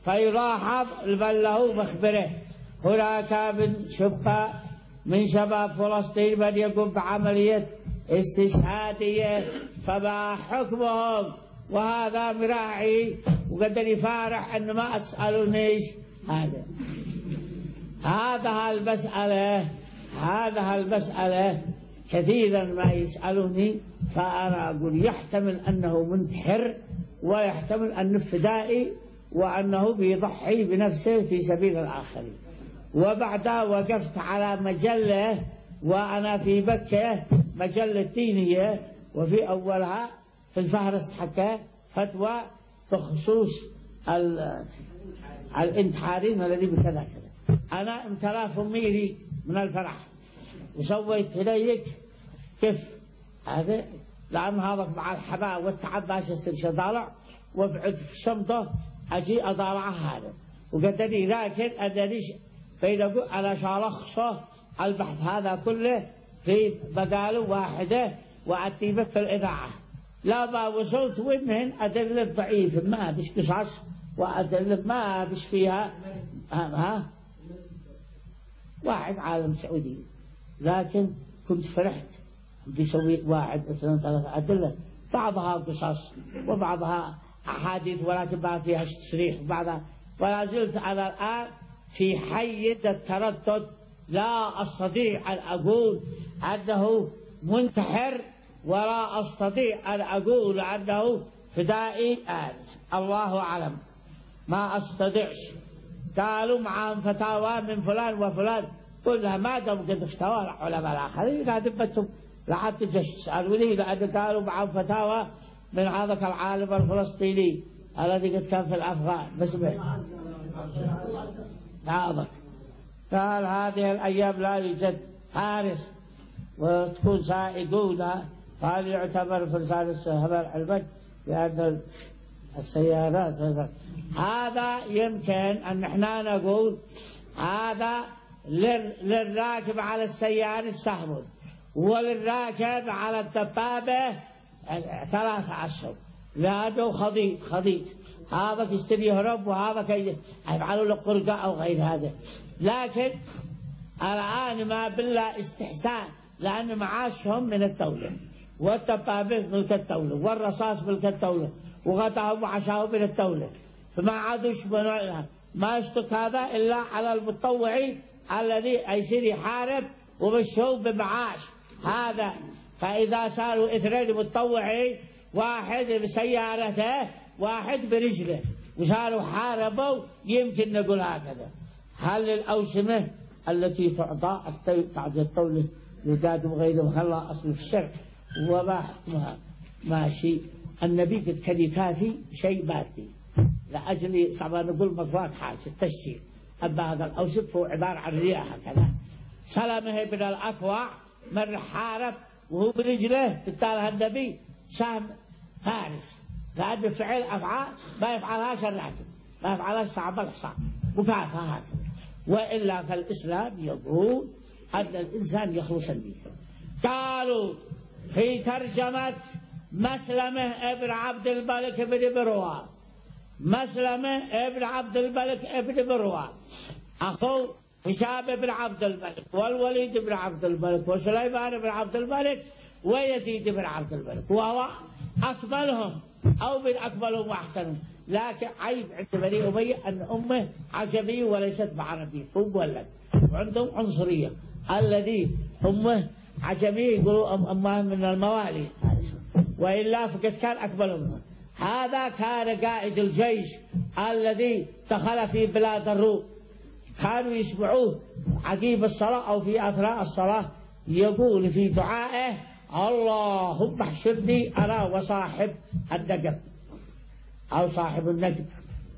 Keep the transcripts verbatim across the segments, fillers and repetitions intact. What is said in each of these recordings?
فيلاحظ بل له مخبره. هناك من شبه من شباب فلسطين من يقوم بعملية استشهادية، فما حكمهم؟ وهذا مراعي وقدر يفارح أنه ما أسألونيش هذا هذا هالمسألة هذا هالمسألة كثيرا ما يسألوني، فأنا أقول يحتمل أنه منتحر، ويحتمل أنه فدائي، وأنه بيضحي بنفسه في سبيل الآخرين. وبعدها وقفت على مجلة وأنا في مكة، مجلة دينية، وفي أولها في الفهرست حكى فتوى بخصوص الانتحارين الذي بكذا كذا. أنا امتلأ فميري من الفرح وسويت إليك كيف هذا، لأن هذا مع الحباء والتعب باش يصير ضالع، وبعد في شمطة أجي أضالع هذا، وقدرني لكن أدريش بين على شالخصه البحث هذا كله في مقالة واحدة وأتيبه في الإذاعة. لا ما وصلت ومن أدلة ضعيف ما بش قصص، وأدلة ما بش فيها ها واحد عالم سعودي، لكن كنت فرحت بيسوي واحد اثنين ثلاثة أدلة، بعضها قصص وبعضها أحاديث ولكن ما فيها تصريح بعضها. ولا زلت أنا الآن في حيز التردد، لا أستطيع أن أقول أنه منتحر، ولا أستطيع أن أقول أنه فدائي آنس، الله أعلم، ما أستطيعش. قالوا معهم فتاوى من فلان وفلان، قلنا ما دام قد افتوى العلماء الآخرين لا دبتم لا حتى تسألوني، لأن قالوا معهم فتاوى من هذاك العالم الفلسطيني الذي قد كان في الأفغان بس نعم. قال هذه الأيام لا يوجد حارس وتكون سائقون، قال يعتبر فرسان السهبة الحلبك لأن السيارات. هذا يمكن أن احنا نقول هذا للراكب على السيارة سهم، وللراكب على الدبابة ثلاثة أشهر، لأنه خضيط خضيط، هذا يشتري يهرب وهذا كي يفعلوا له قرقة أو غير هذا. لكن الآن ما بالله استحسان، لأن معاشهم من الدولة، والدبابة ملك الدولة، والرصاص ملك الدولة، وغطاهم وعشاهم من الدولة، فما عادوش ما يشتك هذا إلا على المتطوعي الذي يصير يحارب ومشهور بمعاش هذا. فإذا صاروا اثنين متطوعين، واحد بسيارته واحد برجله، وصاروا حاربوا، يمكن نقول هكذا. هل الأوسمة التي تعطى بعد الدولة لداد وغيره هلا أصل في الشرع وما حكمها؟ ماشي. النبي قد كان يكافي شيء مادي لأجل صعب نقول مطلق حاجة التشجيع، أما هذا الأوسف هو عبارة عن رياء هكذا. سلمه بن الأكوع من حارب وهو برجله، بالتالي النبي سهم فارس، لأن فعل أفعال ما يفعلهاش الراكب، ما يفعلهاش صعب الحصان، مكافأة هكذا. وإلا فالإسلام يقول أن الإنسان يخلص النية. قالوا في ترجمة مسلمة ابن عبد الملك بن مروان، مسلمة ابن عبد الملك ابن مروان أخو هشام بن عبد الملك والوليد بن عبد الملك وسليمان بن عبد الملك ويزيد بن عبد الملك، وهو أكملهم أو من أكملهم وأحسنهم. لكن عيب عند بني أمية أن أمه عجمية وليست بعربية، هو مولد، وعندهم عنصرية. الذي أمه عجمية يقولوا أمه من الموالي، وإلا فقد كان أكملهم. هذا كان قائد الجيش الذي دخل في بلاد الروم، كانوا يسمعوه عقيب الصلاة أو في أثناء الصلاة يقول في دعائه: اللهم احشرني أنا وصاحب النقب أو صاحب النقب.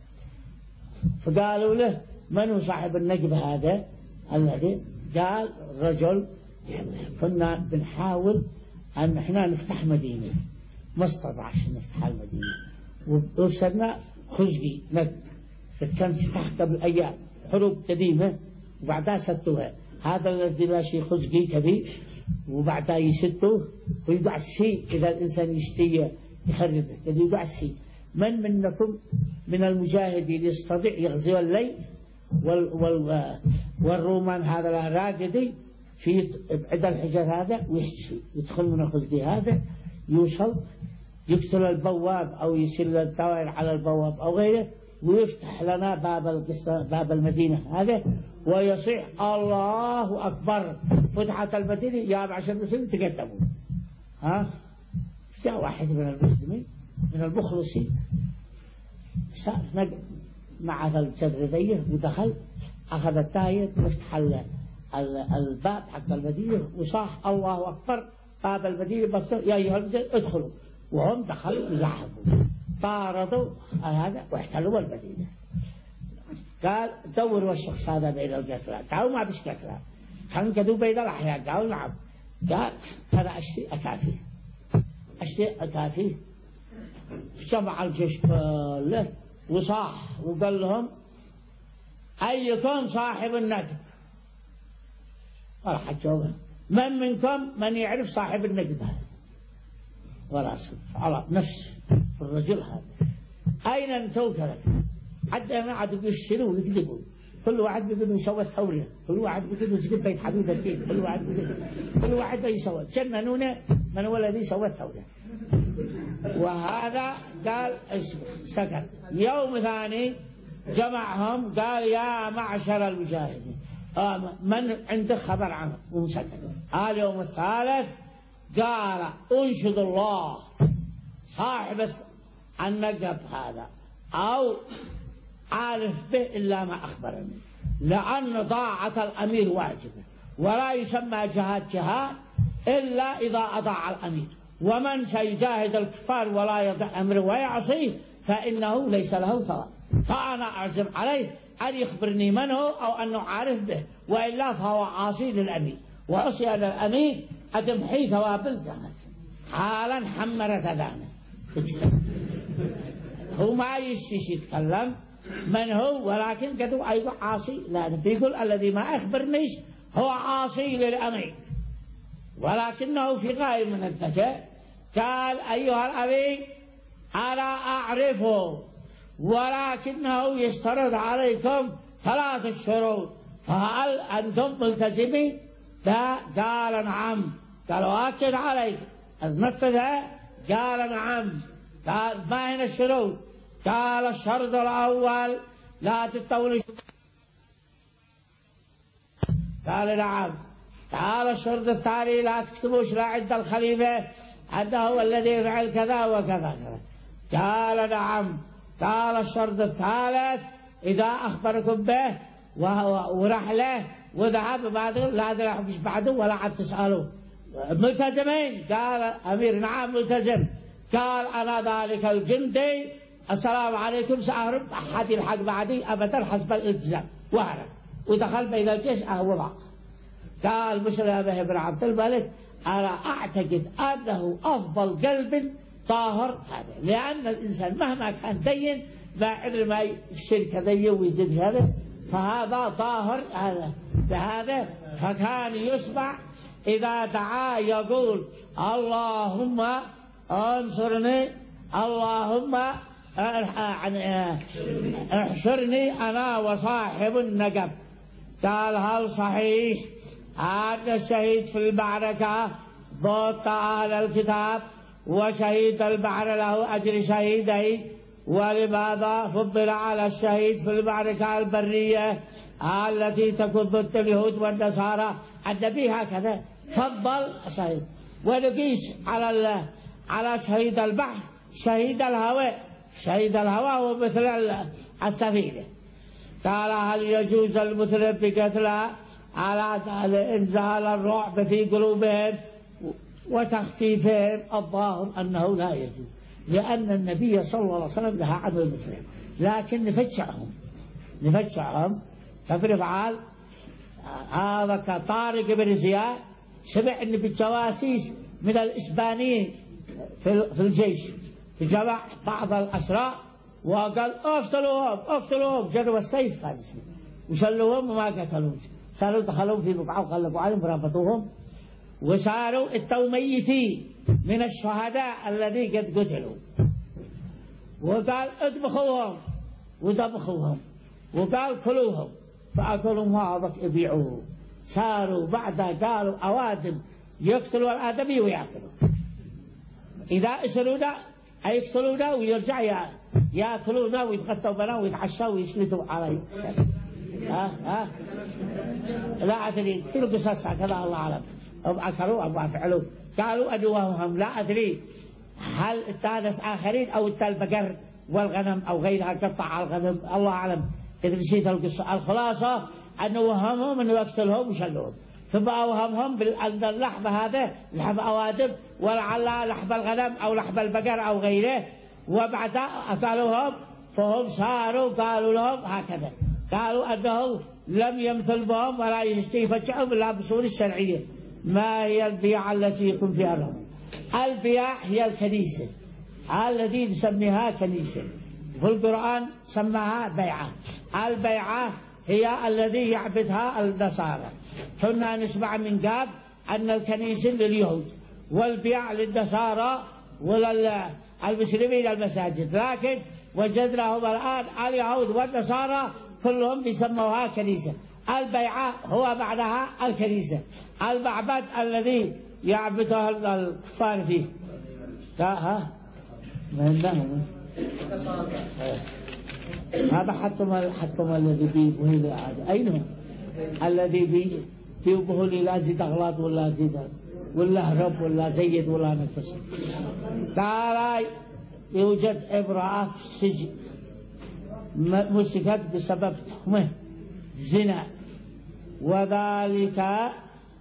فقالوا له: من هو صاحب النقب هذا الذي؟ قال: رجل كنا بنحاول أن احنا نفتح مدينة، ما استطعش نفتح المدينة، وصرنا خزقي نقب، كان فتح قبل أيام حروب قديمة وبعدها سدوها. هذا الذي ماشي خزقي كبير وبعدها يسدوه ويقع الشيء. إذا الإنسان يشتي يخربه يقع الشيء، من منكم من المجاهدين يستطيع يغزو الليل وال وال والرومان هذا الراقدي في بعد الحجر هذا ويحشي يدخل من الخلدي هذا يوصل يقتل البواب أو يسل الدوائر على البواب أو غيره ويفتح لنا باب باب المدينة هذا ويصيح الله أكبر. فتحت المدينة يا معشر المسلمين تقدموا. ها جاء واحد من المسلمين من المخلصين مع الجدرية ودخل أخذ التاير وافتح الباب حق المدينة وصاح الله أكبر. باب المدينة مفتوح يا أيها المسلمين ادخلوا. وهم دخلوا وزحفوا طاردوا هذا واحتلوا المدينة. قال دوروا الشخص هذا بين القتلى. قالوا ما بش قتلى خنقدوا بين الأحياء. قالوا نعم. قال أنا أشتري أكافيه أشتري أكافيه. جمع الجيش كله وصاح وقال لهم أيكم صاحب النقب؟ راح جاوبه من منكم من يعرف صاحب النقب هذا؟ وراسه على نفس الرجل هذا. أين أنتم كذا؟ حتى ما عاد يشيلوا ويكذبوا. كل واحد بيقول يسوي ثورة، كل واحد بيقول يسقط بيت حبيب الدين، كل واحد بيقول كل واحد يسوي. جننونا من هو الذي سوى الثورة. وهذا قال سكت. يوم ثاني جمعهم قال يا معشر المجاهدين من عنده خبر عنه ومسكت. اليوم الثالث قال أنشد الله صاحب النقب هذا أو عارف به إلا ما أخبرني لأن طاعة الأمير واجبة ولا يسمى جهاد جهاد إلا إذا أطاع الأمير. ومن سيجاهد الكفار ولا يطع أمره ويعصيه فإنه ليس له ثواب. فأنا أعزم عليه أن يخبرني من هو أو أنه عارف به وإلا فهو عاصي للأمير وعصي للأمير أتمحي ثواب الجنة. حالا حمرت أذانه هو ما يشيش يتكلم من هو ولكن قدو أيضا عاصي لا بيقول الذي ما أخبرنيش هو عاصي للأمير ولكنه في غاية من الذكاء. قال أيها الأمير أنا أعرفه ولكنه يشترط عليكم ثلاث الشروط فهل أنتم ملتزمين؟ قال نعم. قال وأكد عليك نفذها؟ قال نعم. قال ما هي الشروط؟ قال الشرط الأول لا تتولوا. قال نعم. قال الشرط الثاني لا تكتبوش لا عند الخليفة أنه هو الذي يفعل كذا وكذا كذا. قال نعم. قال الشرط الثالث إذا أخبركم به ورحله وذهب بعد لا تلحقش بعده ولا عاد تسألوا ملتزمين؟ قال أمير نعم ملتزم. قال أنا ذلك الجندي السلام عليكم سأهرب أحد يلحق بعدي أبدا حسب الالتزام وهرب ودخل بين الجيش أهو ضاق. قال مسلمة بن عبد الملك أنا أعتقد أنه أفضل قلب طاهر هذا لأن الإنسان مهما كان دين ما عمر ما الشرك ذي ويزيد هذا فهذا طاهر هذا بهذا. فكان يسمع إذا دعا يقول اللهم انصرني اللهم احشرني أنا وصاحب النقب. قال هل صحيح أن الشهيد في المعركة ضد أهل الكتاب وشهيد البحر له أجر شهيدين ولماذا فضل على الشهيد في المعركة البرية التي تكون ضد اليهود والنصارى؟ النبي هكذا فضل شهيد ونقيس على على شهيد البحر شهيد الهواء. شهيد الهواء هو مثل السفينة. قال هل يجوز المسلم بقتلها على إنزال الرعب في قلوبهم وتخفيفهم؟ الظاهر أنه لا يجوز لأن النبي صلى الله عليه وسلم نهى عن المسلم لكن نفتشعهم نفتشعهم كيف نفعل؟ هذا كطارق بن زياد سمع أن بالجواسيس من الإسبانيين في الجيش جمع بعض الأسرى وقال اقتلوهم اقتلوهم جروا السيف هذا اسمه وشلوهم وما قتلوهم. صاروا دخلوا في بقعة وغلقوا عليهم وربطوهم وصاروا التو ميتين من الشهداء الذي قد قتلوا. وقال اطبخوهم وطبخوهم، وقال كلوهم، فأكلوا ما ضك يبيعوه. صاروا بعدها قالوا أوادم يقتلوا الآدمي ويأكلوا، إذا أسرونا يقتلونا ويرجع يأكلونا ويتغطوا بنا ويتعشوا ويسلتوا علي. ها ها لا أدري، كل قصص كذا الله أعلم، هم أكلوا أو فعلوا. قالوا أدوهم لا أدري هل التانس آخرين أو البقر والغنم أو غيرها قطع على الغنم، الله أعلم. إذا نسيت القصة، الخلاصة أنه وهمهم أنه يقتلهم وشلوهم، ثم أوهمهم بأن اللحم هذا لحم أوادم ولعل لحم الغنم أو لحم البقر أو غيره، وبعدها أكلوهم. فهم صاروا قالوا لهم هكذا، قالوا أنه لم يمثل بهم ولا يستيفتشهم إلا بصور الشرعية. ما هي البيعة التي يكون فيها الرب؟ البيعة هي الكنيسة التي نسميها كنيسة، في القرآن سماها بيعة. البيعة هي الذي يعبدها النصارى. كنا نسمع من قبل أن الكنيسة لليهود والبيع للنصارى وللمسلمين المساجد، لكن وجدناهم الآن اليهود والنصارى كلهم بيسموها كنيسة. البيعة هو معناها الكنيسة، المعبد الذي يعبده الكفار فيه. لا ها من هذا حتم حتم الذي بيبه لي عادي. أين هو الذي بي بيبه لي لا زيد أغلاط ولا زيد ولا هرب ولا زيد ولا نفس. قال يوجد امرأة في السجن مسكت بسبب تهمة زنا، وذلك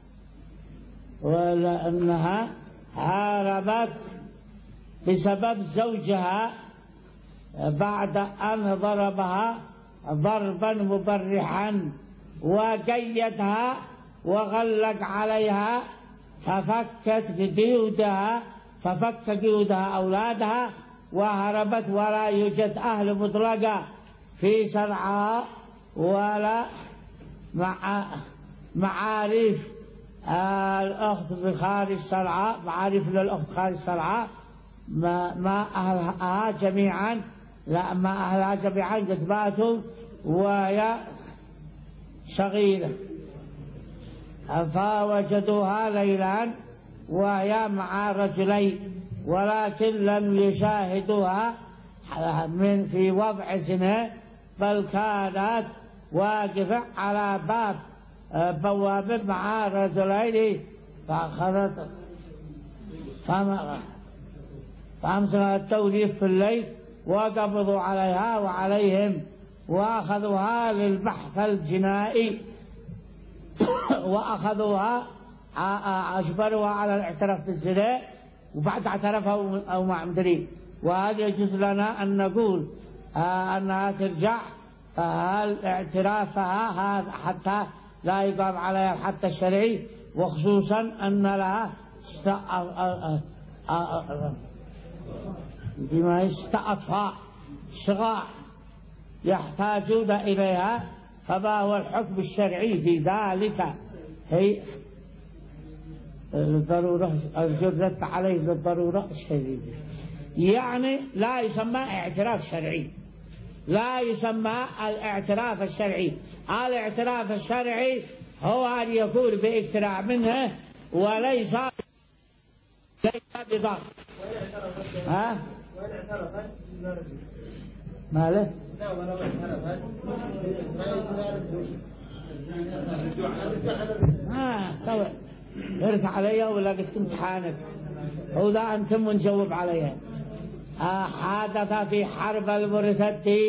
ولأنها هاربت بسبب زوجها بعد أن ضربها ضربا مبرحا وقيدها وغلق عليها، ففكت قيودها ففك قيودها أولادها وهربت، ولا يوجد أهل مطلقة في صنعاء ولا مع معارف الأخت في خارج صنعاء، معارف للأخت خارج صنعاء ما, ما أهلها جميعا لا ما أهلها جميعا قد ماتوا وهي صغيرة، فوجدوها ليلا وهي مع رجلين، ولكن لم يشاهدوها من في وضع زنا، بل كانت واقفة على باب بوابة مع رجلين، فأخذت فأمسكت التوليف في الليل وقبضوا عليها وعليهم وأخذوها للبحث الجنائي وأخذوها أجبروها على الاعتراف بالزنا، وبعد اعترفها أو ما مدري. وهذا يجوز لنا أن نقول أنها ترجع اعترافها هذا حتى لا يقام عليها الحد الشرعي، وخصوصا أن لها بما استأطفاء صغار يحتاجون إليها، فما هو الحكم الشرعي في ذلك؟ هي الضرورة الجرة عليه بالضرورة الشديدة، يعني لا يسمى اعتراف شرعي، لا يسمى الاعتراف الشرعي. الاعتراف الشرعي هو أن يكون باقتراع منه وليس بضغط. ها؟ وإن اعترفت ماله؟ لا ولو اعترفت ها سوى ارث علي ولا قلت كنت حانك وذا أنتم نجاوب عليها. حادث في حرب المرتد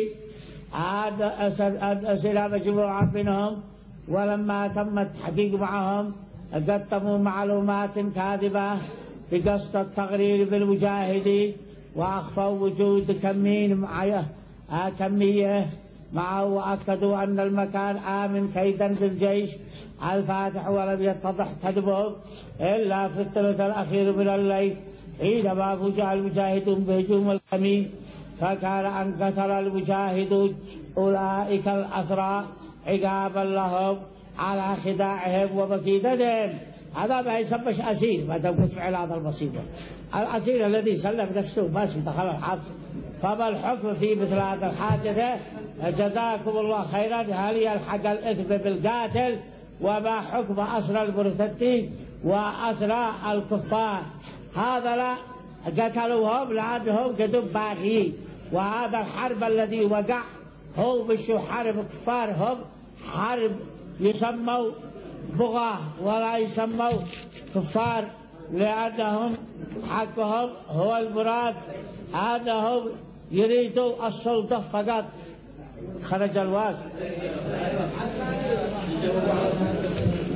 أسئلة مجموعة منهم، ولما تم التحقيق معهم قدموا معلومات كاذبة بقصد التغرير بالمجاهدين، وأخفوا وجود كمين معه كمية معه، وأكدوا أن المكان آمن كيدا بالجيش الفاتح، ولم يتضح كذبهم إلا في الثلث الأخير من الليل حينما فوجئ المجاهدون بهجوم الكمين، فكان أن قتل المجاهدون أولئك الأسرى عقابا لهم على خداعهم ومكيدتهم. هذا ما يسمش أسير ما تقول فعل هذا المصيبة. الأسير الذي سلم نفسه ماشي دخل الحبس فما الحكم في مثل هذا الحادثة؟ جزاكم الله خيرا. هل يلحق الإثم بالقاتل؟ وما حكم أسرى المرتدين وأسرى الكفار؟ هذا لا قتلوهم لأنهم قدم باغيين، وهذا الحرب الذي وقع هو مش حرب كفار، هم حرب يسموا بغاة ولا يسموا كفار، لأنهم حقهم هو المراد أنهم يريدوا السلطة فقط. خرج الوقت.